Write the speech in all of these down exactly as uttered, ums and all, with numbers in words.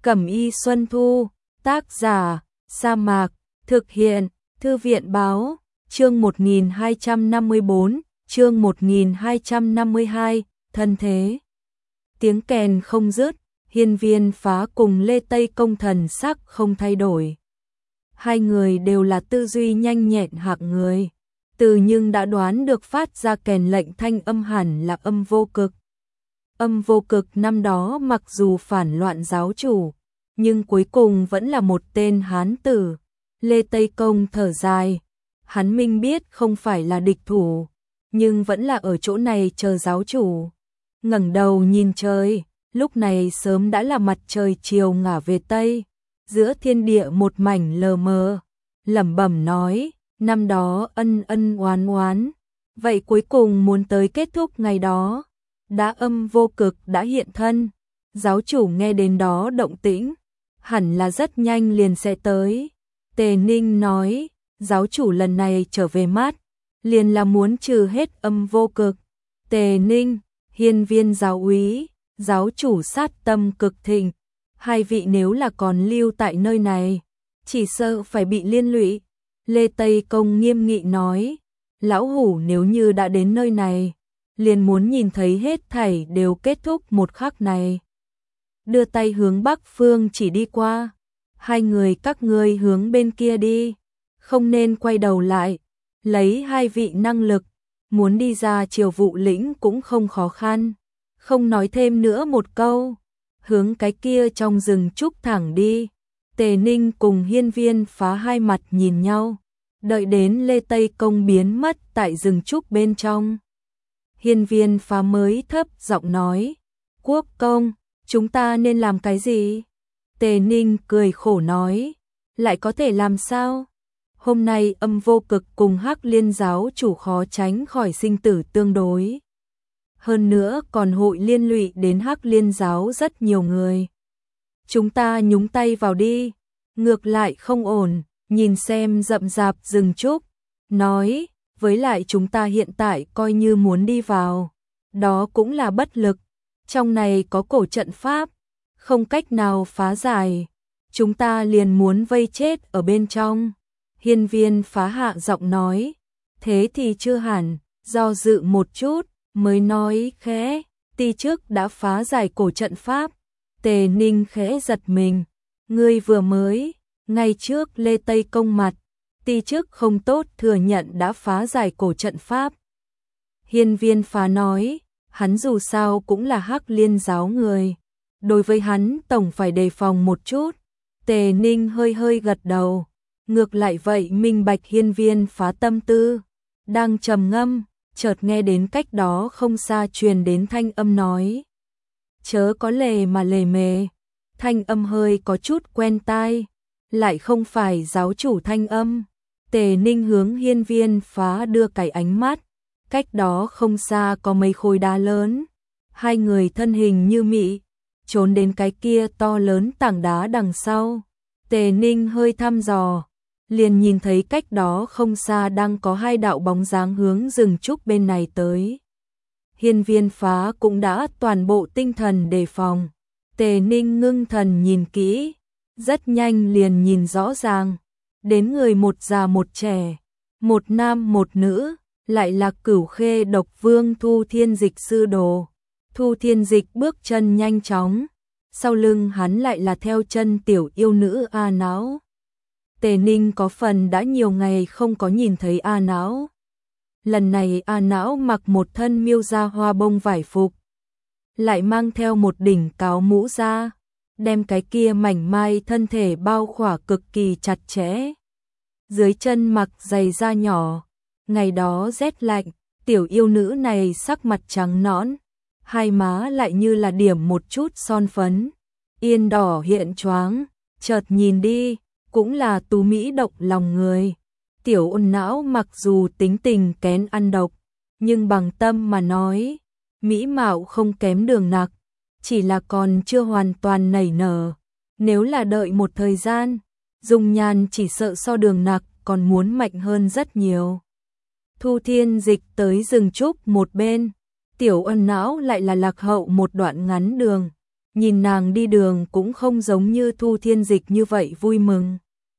Cẩm y Xuân Thu, tác giả, Sa Mạc, thực hiện, Thư viện Báo, chương một nghìn hai trăm năm mươi bốn, chương một nghìn hai trăm năm mươi hai, thân thế. Tiếng kèn không dứt, Hiên Viên Phá cùng Lê Tây Công thần sắc không thay đổi. Hai người đều là tư duy nhanh nhẹn hạng người. Từ nhưng đã đoán được phát ra kèn lệnh thanh âm hẳn là âm vô cực. Âm vô cực năm đó mặc dù phản loạn giáo chủ, nhưng cuối cùng vẫn là một tên hán tử. Lê Tây Công thở dài, hắn minh biết không phải là địch thủ, nhưng vẫn là ở chỗ này chờ giáo chủ. Ngẩng đầu nhìn trời, lúc này sớm đã là mặt trời chiều ngả về Tây, giữa thiên địa một mảnh lờ mờ, lẩm bẩm nói, năm đó ân ân oán oán, vậy cuối cùng muốn tới kết thúc ngày đó, đã âm vô cực đã hiện thân, giáo chủ nghe đến đó động tĩnh, hẳn là rất nhanh liền sẽ tới. Tề Ninh nói, giáo chủ lần này trở về mát, liền là muốn trừ hết âm vô cực. Tề Ninh, Hiên Viên giáo úy, giáo chủ sát tâm cực thịnh, hai vị nếu là còn lưu tại nơi này, chỉ sợ phải bị liên lụy. Lê Tây Công nghiêm nghị nói, lão hủ nếu như đã đến nơi này, liền muốn nhìn thấy hết thảy đều kết thúc một khắc này. Đưa tay hướng bắc phương chỉ đi qua, hai người các ngươi hướng bên kia đi, không nên quay đầu lại, lấy hai vị năng lực, muốn đi ra Triều Vụ lĩnh cũng không khó khăn. Không nói thêm nữa một câu, hướng cái kia trong rừng trúc thẳng đi. Tề Ninh cùng Hiên Viên Phá hai mặt nhìn nhau, đợi đến Lê Tây Công biến mất tại rừng trúc bên trong. Hiên Viên Phá mới thấp giọng nói, Quốc công, chúng ta nên làm cái gì? Tề Ninh cười khổ nói, lại có thể làm sao? Hôm nay âm vô cực cùng Hắc Liên giáo chủ khó tránh khỏi sinh tử tương đối. Hơn nữa còn hội liên lụy đến Hắc Liên giáo rất nhiều người. Chúng ta nhúng tay vào đi, ngược lại không ổn, nhìn xem rậm rạp rừng trúc, nói, với lại chúng ta hiện tại coi như muốn đi vào, đó cũng là bất lực, trong này có cổ trận pháp, không cách nào phá giải, chúng ta liền muốn vây chết ở bên trong. Hiên Viên Phá hạ giọng nói, thế thì chưa hẳn, do dự một chút, mới nói khẽ, ti trước đã phá giải cổ trận pháp. Tề Ninh khẽ giật mình, ngươi vừa mới, ngay trước Lê Tây Công mặt, ti trước không tốt thừa nhận đã phá giải cổ trận pháp. Hiên Viên Phá nói, hắn dù sao cũng là Hắc Liên giáo người, đối với hắn tổng phải đề phòng một chút. Tề Ninh hơi hơi gật đầu, ngược lại vậy minh bạch Hiên Viên Phá tâm tư, đang trầm ngâm, chợt nghe đến cách đó không xa truyền đến thanh âm nói, chớ có lề mà lề mề. Thanh âm hơi có chút quen tai, lại không phải giáo chủ thanh âm. Tề Ninh hướng Hiên Viên Phá đưa cái ánh mắt, cách đó không xa có mấy khối đá lớn, hai người thân hình như mị, trốn đến cái kia to lớn tảng đá đằng sau. Tề Ninh hơi thăm dò, liền nhìn thấy cách đó không xa đang có hai đạo bóng dáng hướng rừng trúc bên này tới. Hiên Viên Phá cũng đã toàn bộ tinh thần đề phòng. Tề Ninh ngưng thần nhìn kỹ, rất nhanh liền nhìn rõ ràng, đến người một già một trẻ, một nam một nữ, lại là Cửu Khê Độc Vương Thu Thiên Dịch sư đồ. Thu Thiên Dịch bước chân nhanh chóng, sau lưng hắn lại là theo chân tiểu yêu nữ A Não. Tề Ninh có phần đã nhiều ngày không có nhìn thấy A Não. Lần này A Não mặc một thân miêu da hoa bông vải phục, lại mang theo một đỉnh cáo mũ da, đem cái kia mảnh mai thân thể bao khỏa cực kỳ chặt chẽ. Dưới chân mặc giày da nhỏ, ngày đó rét lạnh, tiểu yêu nữ này sắc mặt trắng nõn, hai má lại như là điểm một chút son phấn, yên đỏ hiện choáng, chợt nhìn đi, cũng là tú mỹ động lòng người. Tiểu ôn não mặc dù tính tình kén ăn độc, nhưng bằng tâm mà nói, mỹ mạo không kém Đường Nặc, chỉ là còn chưa hoàn toàn nảy nở. Nếu là đợi một thời gian, dung nhan chỉ sợ so Đường Nặc còn muốn mạnh hơn rất nhiều. Thu Thiên Dịch tới rừng trúc một bên, tiểu ôn não lại là lạc hậu một đoạn ngắn đường, nhìn nàng đi đường cũng không giống như Thu Thiên Dịch như vậy vui mừng.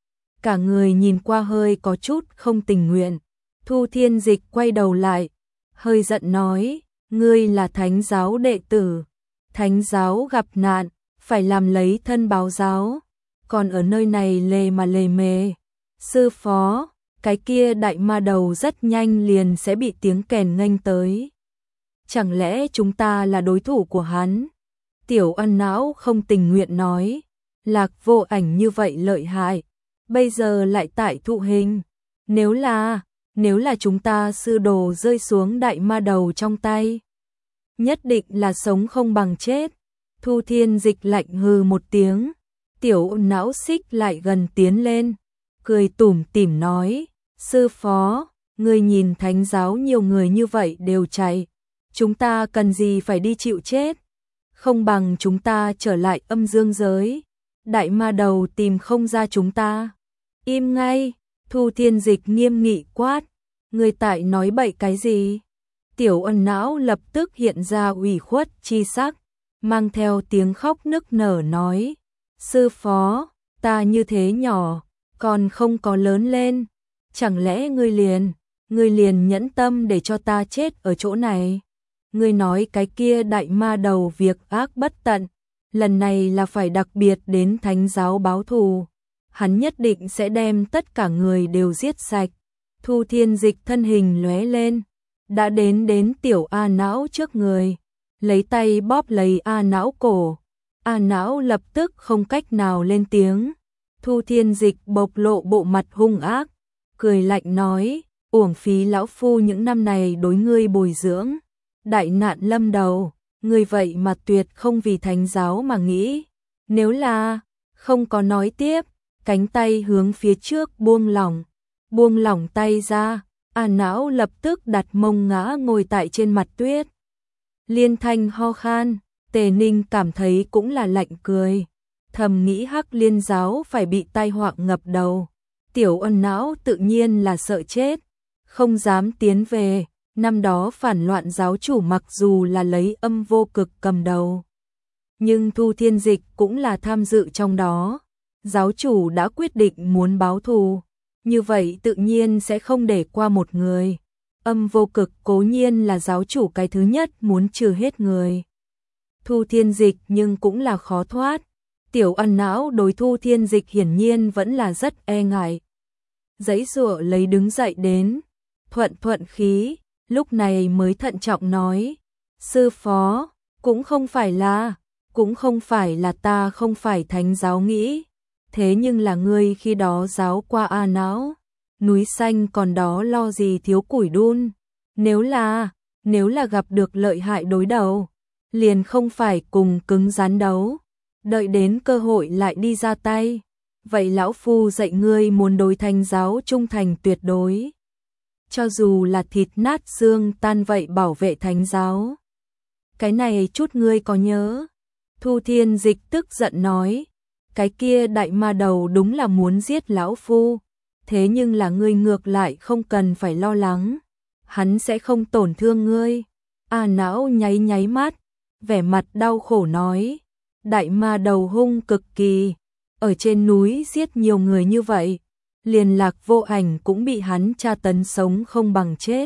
Cả người nhìn qua hơi có chút không tình nguyện. Thu Thiên Dịch quay đầu lại, hơi giận nói, ngươi là thánh giáo đệ tử, thánh giáo gặp nạn, phải làm lấy thân báo giáo, còn ở nơi này lề mà lề mề. Sư phó, cái kia đại ma đầu rất nhanh liền sẽ bị tiếng kèn nghênh tới. Chẳng lẽ chúng ta là đối thủ của hắn? Tiểu Ân Não không tình nguyện nói, Lạc Vô Ảnh như vậy lợi hại, bây giờ lại tại thụ hình. Nếu là, nếu là chúng ta sư đồ rơi xuống đại ma đầu trong tay, nhất định là sống không bằng chết. Thu Thiên Dịch lạnh hừ một tiếng, Tiểu Ân Não xích lại gần tiến lên, cười tủm tỉm nói, sư phó, ngươi nhìn thánh giáo nhiều người như vậy đều chạy, chúng ta cần gì phải đi chịu chết, không bằng chúng ta trở lại âm dương giới, đại ma đầu tìm không ra chúng ta. Im ngay, Thu Thiên Dịch nghiêm nghị quát, ngươi tại nói bậy cái gì? Tiểu Ân Não lập tức hiện ra ủy khuất chi sắc, mang theo tiếng khóc nức nở nói, sư phó, ta như thế nhỏ, còn không có lớn lên, chẳng lẽ ngươi liền, ngươi liền nhẫn tâm để cho ta chết ở chỗ này? Ngươi nói cái kia đại ma đầu việc ác bất tận, lần này là phải đặc biệt đến thánh giáo báo thù, hắn nhất định sẽ đem tất cả người đều giết sạch. Thu Thiên Dịch thân hình lóe lên, đã đến đến Tiểu A Não trước người, lấy tay bóp lấy A Não cổ. A Não lập tức không cách nào lên tiếng. Thu Thiên Dịch bộc lộ bộ mặt hung ác, cười lạnh nói, uổng phí lão phu những năm này đối ngươi bồi dưỡng, đại nạn lâm đầu, ngươi vậy mà tuyệt không vì thánh giáo mà nghĩ. Nếu là, không có nói tiếp, cánh tay hướng phía trước buông lỏng, buông lỏng tay ra, A Não lập tức đặt mông ngã ngồi tại trên mặt tuyết. Liên Thanh ho khan, Tề Ninh cảm thấy cũng là lạnh cười, thầm nghĩ Hắc Liên giáo phải bị tai họa ngập đầu. Tiểu Ân Não tự nhiên là sợ chết, không dám tiến về. Năm đó phản loạn giáo chủ mặc dù là lấy Âm Vô Cực cầm đầu, nhưng Thu Thiên Dịch cũng là tham dự trong đó. Giáo chủ đã quyết định muốn báo thù, như vậy tự nhiên sẽ không để qua một người. Âm Vô Cực cố nhiên là giáo chủ cái thứ nhất muốn trừ hết người. Thu Thiên Dịch nhưng cũng là khó thoát. Tiểu Ân Não đối Thu Thiên Dịch hiển nhiên vẫn là rất e ngại. Giãy giụa lấy đứng dậy đến, thuận thuận khí, lúc này mới thận trọng nói, sư phó, cũng không phải là, cũng không phải là ta không phải thánh giáo nghĩ, thế nhưng là ngươi khi đó giáo qua A Não, núi xanh còn đó lo gì thiếu củi đun, nếu là, nếu là gặp được lợi hại đối đầu, liền không phải cùng cứng rắn đấu, đợi đến cơ hội lại đi ra tay. Vậy lão phu dạy ngươi muốn đối thánh giáo trung thành tuyệt đối, cho dù là thịt nát xương tan vậy bảo vệ thánh giáo. Cái này chút ngươi có nhớ? Thu Thiên Dịch tức giận nói, cái kia đại ma đầu đúng là muốn giết lão phu, thế nhưng là ngươi ngược lại không cần phải lo lắng, hắn sẽ không tổn thương ngươi. A Não nháy nháy mắt, vẻ mặt đau khổ nói, đại ma đầu hung cực kỳ, ở trên núi giết nhiều người như vậy, liền Lạc Vô Ảnh cũng bị hắn tra tấn sống không bằng chết.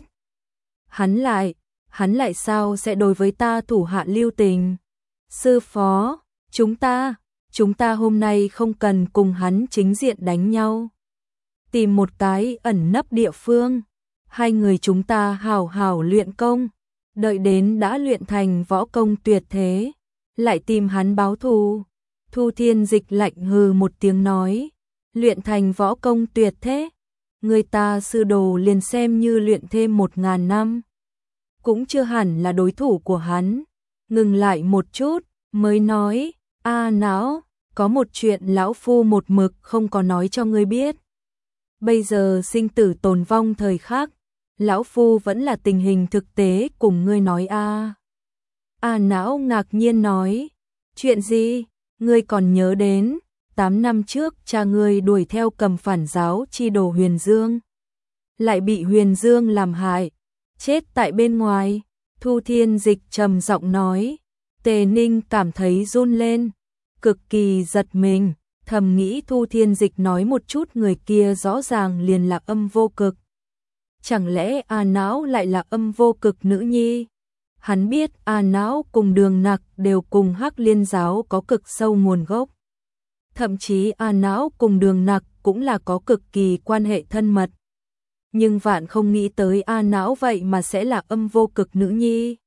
Hắn lại, hắn lại sao sẽ đối với ta thủ hạ lưu tình? Sư phó, chúng ta, chúng ta hôm nay không cần cùng hắn chính diện đánh nhau. Tìm một cái ẩn nấp địa phương, hai người chúng ta hào hào luyện công, đợi đến đã luyện thành võ công tuyệt thế, lại tìm hắn báo thù. Thu Thiên Dịch lạnh hừ một tiếng nói, luyện thành võ công tuyệt thế, người ta sư đồ liền xem như luyện thêm một ngàn năm, cũng chưa hẳn là đối thủ của hắn. Ngừng lại một chút, mới nói, A Não, có một chuyện lão phu một mực không có nói cho ngươi biết. Bây giờ sinh tử tồn vong thời khắc, lão phu vẫn là tình hình thực tế cùng ngươi nói a. A Não ngạc nhiên nói, chuyện gì? Ngươi còn nhớ đến, tám năm trước cha ngươi đuổi theo cầm phản giáo chi đồ Huyền Dương, lại bị Huyền Dương làm hại, chết tại bên ngoài. Thu Thiên Dịch trầm giọng nói, Tề Ninh cảm thấy run lên, cực kỳ giật mình, thầm nghĩ Thu Thiên Dịch nói một chút người kia rõ ràng liền là Âm Vô Cực. Chẳng lẽ A Não lại là Âm Vô Cực nữ nhi? Hắn biết A Não cùng Đường Nặc đều cùng Hắc Liên giáo có cực sâu nguồn gốc. Thậm chí A Não cùng Đường Nặc cũng là có cực kỳ quan hệ thân mật. Nhưng vạn không nghĩ tới A Não vậy mà sẽ là Âm Vô Cực nữ nhi.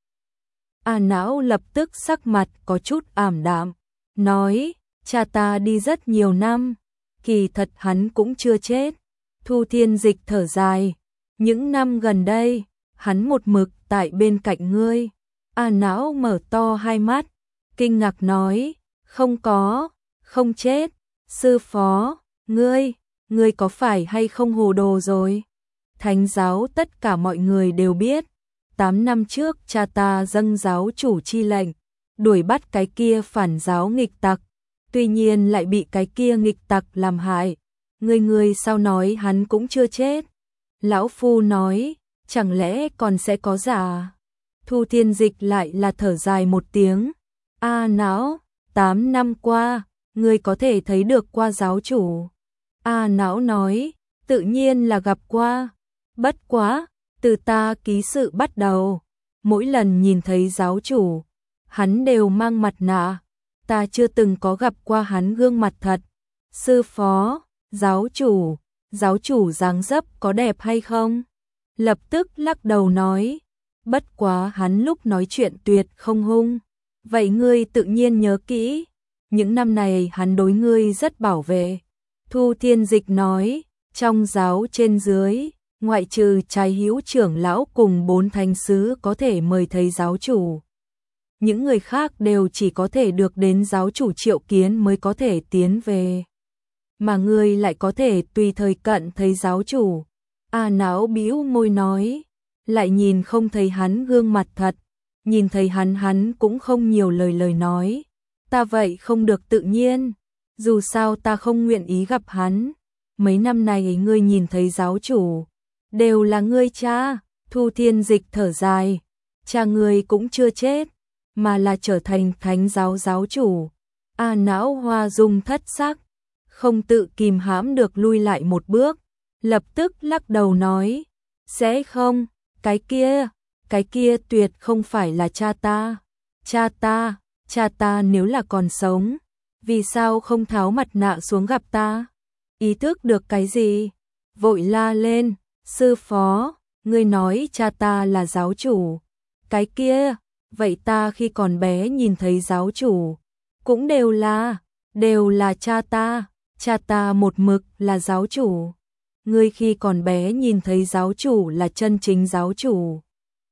A Não lập tức sắc mặt có chút ảm đạm, nói, cha ta đi rất nhiều năm, kỳ thật hắn cũng chưa chết. Thu Thiên Dịch thở dài, những năm gần đây, hắn một mực tại bên cạnh ngươi. A Não mở to hai mắt, kinh ngạc nói, không có, không chết, sư phó, ngươi, ngươi có phải hay không hồ đồ rồi? Thánh giáo tất cả mọi người đều biết, tám năm trước cha ta dâng giáo chủ chi lệnh, đuổi bắt cái kia phản giáo nghịch tặc, tuy nhiên lại bị cái kia nghịch tặc làm hại. Ngươi ngươi sao nói hắn cũng chưa chết? Lão Phu nói, chẳng lẽ còn sẽ có giả? Thu Thiên Dịch lại là thở dài một tiếng. A Não, tám năm qua, ngươi có thể thấy được qua giáo chủ. A Não nói, tự nhiên là gặp qua. Bất quá, từ ta ký sự bắt đầu, mỗi lần nhìn thấy giáo chủ, hắn đều mang mặt nạ, ta chưa từng có gặp qua hắn gương mặt thật. Sư phó, giáo chủ, giáo chủ dáng dấp có đẹp hay không? Lập tức lắc đầu nói, bất quá hắn lúc nói chuyện tuyệt không hung. Vậy ngươi tự nhiên nhớ kỹ, những năm này hắn đối ngươi rất bảo vệ. Thu Thiên Dịch nói, trong giáo trên dưới, ngoại trừ Trái Hữu trưởng lão cùng bốn thánh sứ có thể mời thấy giáo chủ, những người khác đều chỉ có thể được đến giáo chủ triệu kiến mới có thể tiến về. Mà ngươi lại có thể tùy thời cận thấy giáo chủ. A Não bĩu môi nói, lại nhìn không thấy hắn gương mặt thật, nhìn thấy hắn hắn cũng không nhiều lời lời nói. Ta vậy không được tự nhiên, dù sao ta không nguyện ý gặp hắn. Mấy năm này ngươi nhìn thấy giáo chủ, đều là ngươi cha. Thu Thiên Dịch thở dài, cha ngươi cũng chưa chết, mà là trở thành thánh giáo giáo chủ. A Não hoa dung thất sắc, không tự kìm hãm được lui lại một bước, lập tức lắc đầu nói, sẽ không, cái kia, cái kia tuyệt không phải là cha ta. Cha ta, cha ta nếu là còn sống, vì sao không tháo mặt nạ xuống gặp ta? Ý thức được cái gì? Vội la lên, sư phó, ngươi nói cha ta là giáo chủ. Cái kia, vậy ta khi còn bé nhìn thấy giáo chủ, cũng đều là, đều là cha ta, cha ta một mực là giáo chủ. Ngươi khi còn bé nhìn thấy giáo chủ là chân chính giáo chủ.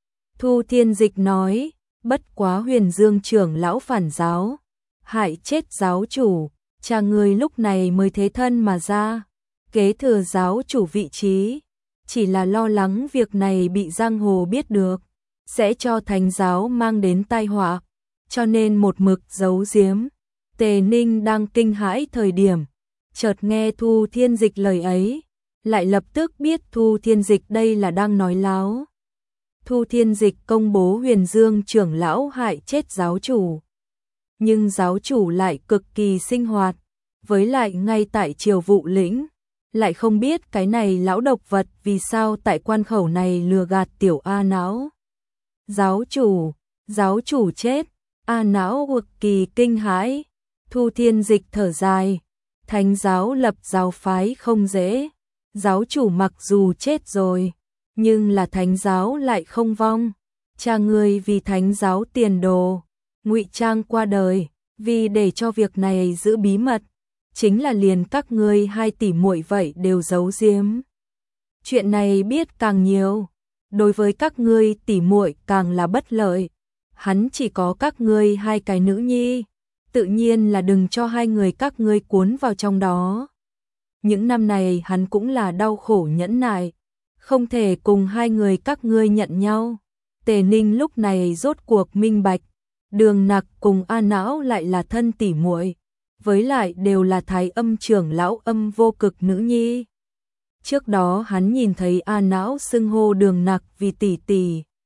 Thu Thiên Dịch nói, bất quá Huyền Dương trưởng lão phản giáo, hại chết giáo chủ, cha ngươi lúc này mới thế thân mà ra, kế thừa giáo chủ vị trí, chỉ là lo lắng việc này bị giang hồ biết được, sẽ cho thánh giáo mang đến tai họa, cho nên một mực giấu giếm. Tề Ninh đang kinh hãi thời điểm, chợt nghe Thu Thiên Dịch lời ấy, lại lập tức biết Thu Thiên Dịch đây là đang nói láo. Thu Thiên Dịch công bố Huyền Dương trưởng lão hại chết giáo chủ, nhưng giáo chủ lại cực kỳ sinh hoạt, với lại ngay tại Triều Vụ Lĩnh, lại không biết cái này lão độc vật vì sao tại quan khẩu này lừa gạt tiểu A Não. Giáo chủ, giáo chủ chết, A Não cực kỳ kinh hãi. Thu Thiên Dịch thở dài, thánh giáo lập giáo phái không dễ, giáo chủ mặc dù chết rồi, nhưng là thánh giáo lại không vong. Cha ngươi vì thánh giáo tiền đồ, ngụy trang qua đời, vì để cho việc này giữ bí mật, chính là liền các ngươi hai tỷ muội vậy đều giấu giếm. Chuyện này biết càng nhiều, đối với các ngươi tỷ muội càng là bất lợi. Hắn chỉ có các ngươi hai cái nữ nhi, tự nhiên là đừng cho hai người các ngươi cuốn vào trong đó. Những năm này hắn cũng là đau khổ nhẫn nại, không thể cùng hai người các ngươi nhận nhau. Tề Ninh lúc này rốt cuộc minh bạch, Đường Nặc cùng A Não lại là thân tỷ muội, với lại đều là Thái Âm trưởng lão Âm Vô Cực nữ nhi. Trước đó hắn nhìn thấy A Não xưng hô Đường Nặc vì tỷ tỷ,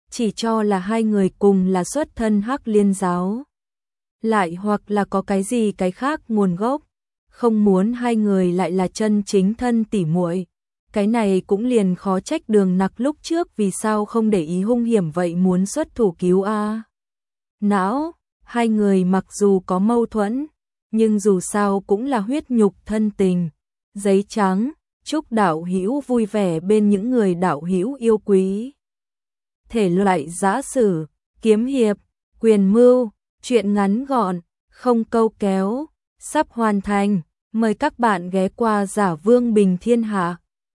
chỉ cho là hai người cùng là xuất thân Hắc Liên giáo. Lại hoặc là có cái gì cái khác nguồn gốc, không muốn hai người lại là chân chính thân tỉ muội. Cái này cũng liền khó trách Đường Nặc lúc trước vì sao không để ý hung hiểm vậy muốn xuất thủ cứu a. Não, hai người mặc dù có mâu thuẫn, nhưng dù sao cũng là huyết nhục thân tình. Giấy trắng, chúc đạo hữu vui vẻ bên những người đạo hữu yêu quý. Thể loại giã sử, kiếm hiệp, quyền mưu, truyện ngắn gọn, không câu kéo, sắp hoàn thành. Mời các bạn ghé qua Giả Vương Bình Thiên Hạ.